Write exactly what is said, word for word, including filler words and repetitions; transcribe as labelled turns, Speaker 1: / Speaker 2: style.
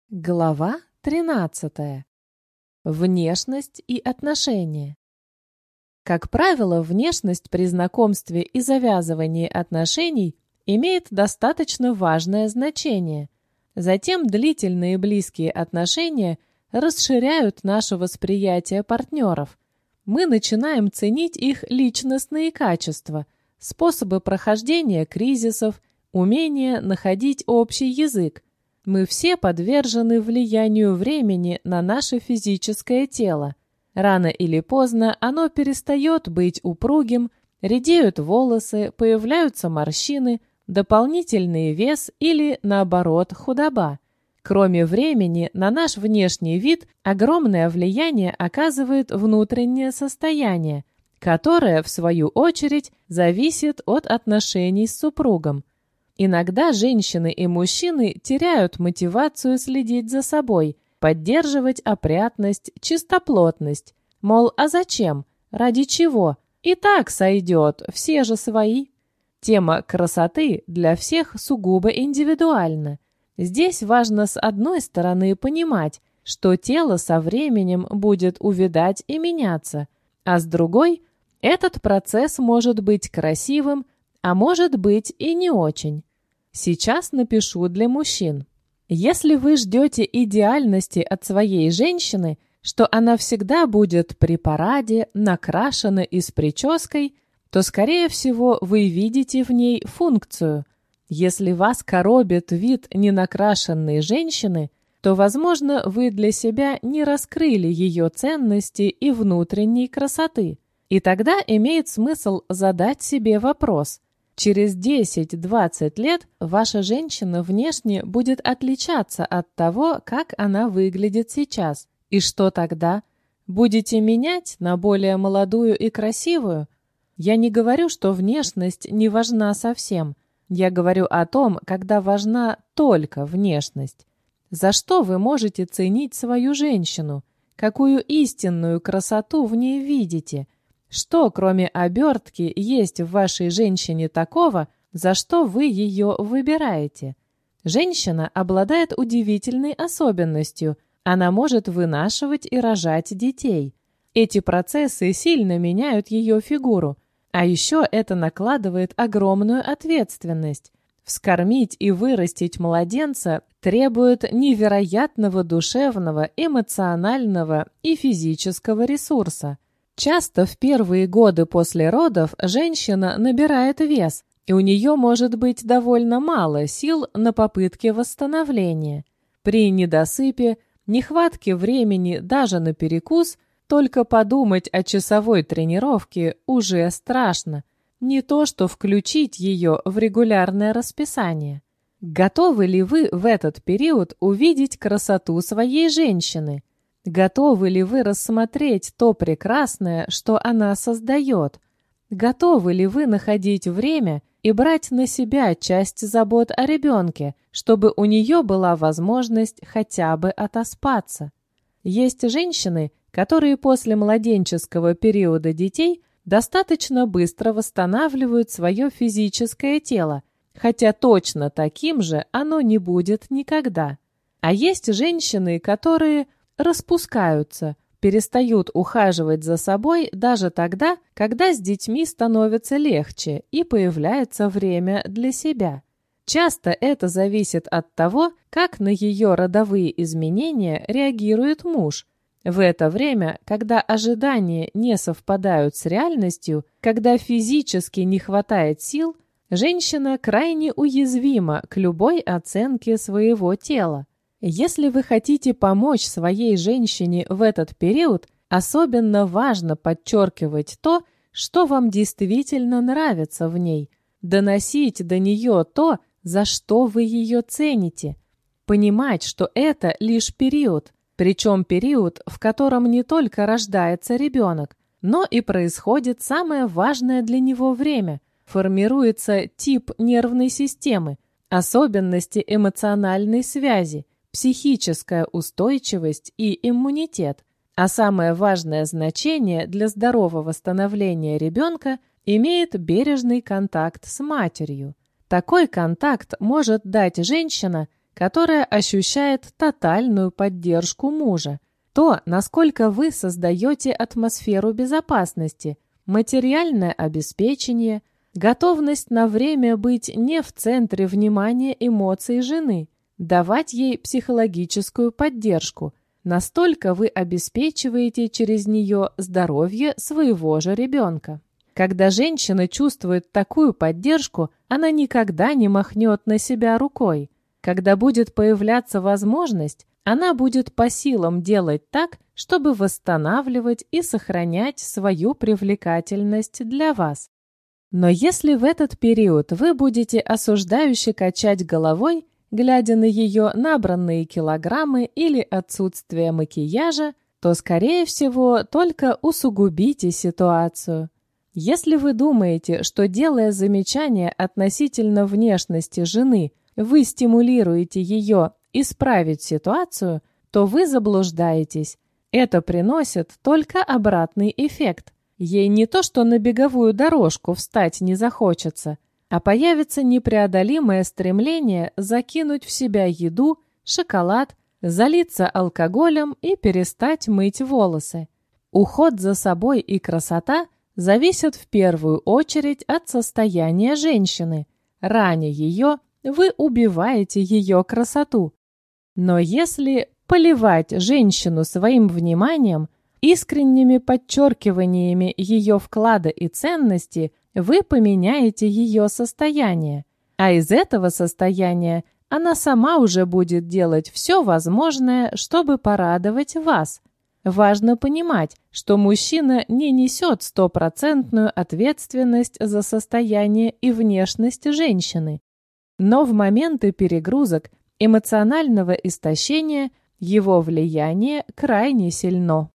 Speaker 1: Глава тринадцатая. Внешность и отношения. Как правило, внешность при знакомстве и завязывании отношений имеет достаточно важное значение. Затем длительные близкие отношения расширяют наше восприятие партнеров. Мы начинаем ценить их личностные качества, способы прохождения кризисов, умение находить общий язык. Мы все подвержены влиянию времени на наше физическое тело. Рано или поздно оно перестает быть упругим, редеют волосы, появляются морщины, дополнительный вес или, наоборот, худоба. Кроме времени, на наш внешний вид огромное влияние оказывает внутреннее состояние, которое, в свою очередь, зависит от отношений с супругом. Иногда женщины и мужчины теряют мотивацию следить за собой, поддерживать опрятность, чистоплотность. Мол, а зачем? Ради чего? И так сойдет, все же свои. Тема красоты для всех сугубо индивидуальна. Здесь важно с одной стороны понимать, что тело со временем будет увядать и меняться, а с другой, этот процесс может быть красивым, а может быть и не очень. Сейчас напишу для мужчин. Если вы ждете идеальности от своей женщины, что она всегда будет при параде, накрашена и с прической, то, скорее всего, вы видите в ней функцию. Если вас коробит вид ненакрашенной женщины, то, возможно, вы для себя не раскрыли ее ценности и внутренней красоты. И тогда имеет смысл задать себе вопрос – через десять-двадцать лет ваша женщина внешне будет отличаться от того, как она выглядит сейчас. И что тогда? Будете менять на более молодую и красивую? Я не говорю, что внешность не важна совсем. Я говорю о том, когда важна только внешность. За что вы можете ценить свою женщину? Какую истинную красоту в ней видите? Что, кроме обертки, есть в вашей женщине такого, за что вы ее выбираете? Женщина обладает удивительной особенностью. Она может вынашивать и рожать детей. Эти процессы сильно меняют ее фигуру. А еще это накладывает огромную ответственность. Вскормить и вырастить младенца требует невероятного душевного, эмоционального и физического ресурса. Часто в первые годы после родов женщина набирает вес, и у нее может быть довольно мало сил на попытки восстановления. При недосыпе, нехватке времени даже на перекус, только подумать о часовой тренировке уже страшно. Не то что включить ее в регулярное расписание. Готовы ли вы в этот период увидеть красоту своей женщины? Готовы ли вы рассмотреть то прекрасное, что она создает? Готовы ли вы находить время и брать на себя часть забот о ребенке, чтобы у нее была возможность хотя бы отоспаться? Есть женщины, которые после младенческого периода детей достаточно быстро восстанавливают свое физическое тело, хотя точно таким же оно не будет никогда. А есть женщины, которые распускаются, перестают ухаживать за собой даже тогда, когда с детьми становится легче и появляется время для себя. Часто это зависит от того, как на ее родовые изменения реагирует муж. В это время, когда ожидания не совпадают с реальностью, когда физически не хватает сил, женщина крайне уязвима к любой оценке своего тела. Если вы хотите помочь своей женщине в этот период, особенно важно подчеркивать то, что вам действительно нравится в ней, доносить до нее то, за что вы ее цените, понимать, что это лишь период, причем период, в котором не только рождается ребенок, но и происходит самое важное для него время, формируется тип нервной системы, особенности эмоциональной связи, психическая устойчивость и иммунитет, а самое важное значение для здорового становления ребенка имеет бережный контакт с матерью. Такой контакт может дать женщина, которая ощущает тотальную поддержку мужа. То, насколько вы создаете атмосферу безопасности, материальное обеспечение, готовность на время быть не в центре внимания эмоций жены, давать ей психологическую поддержку. Настолько вы обеспечиваете через нее здоровье своего же ребенка. Когда женщина чувствует такую поддержку, она никогда не махнет на себя рукой. Когда будет появляться возможность, она будет по силам делать так, чтобы восстанавливать и сохранять свою привлекательность для вас. Но если в этот период вы будете осуждающе качать головой, глядя на ее набранные килограммы или отсутствие макияжа, то, скорее всего, только усугубите ситуацию. Если вы думаете, что, делая замечания относительно внешности жены, вы стимулируете ее исправить ситуацию, то вы заблуждаетесь. Это приносит только обратный эффект. Ей не то, что на беговую дорожку встать не захочется, а появится непреодолимое стремление закинуть в себя еду, шоколад, залиться алкоголем и перестать мыть волосы. Уход за собой и красота зависят в первую очередь от состояния женщины. Раня ее, вы убиваете ее красоту. Но если поливать женщину своим вниманием, искренними подчеркиваниями ее вклада и ценности, вы поменяете ее состояние. А из этого состояния она сама уже будет делать все возможное, чтобы порадовать вас. Важно понимать, что мужчина не несет стопроцентную ответственность за состояние и внешность женщины. Но в моменты перегрузок, эмоционального истощения его влияние крайне сильно.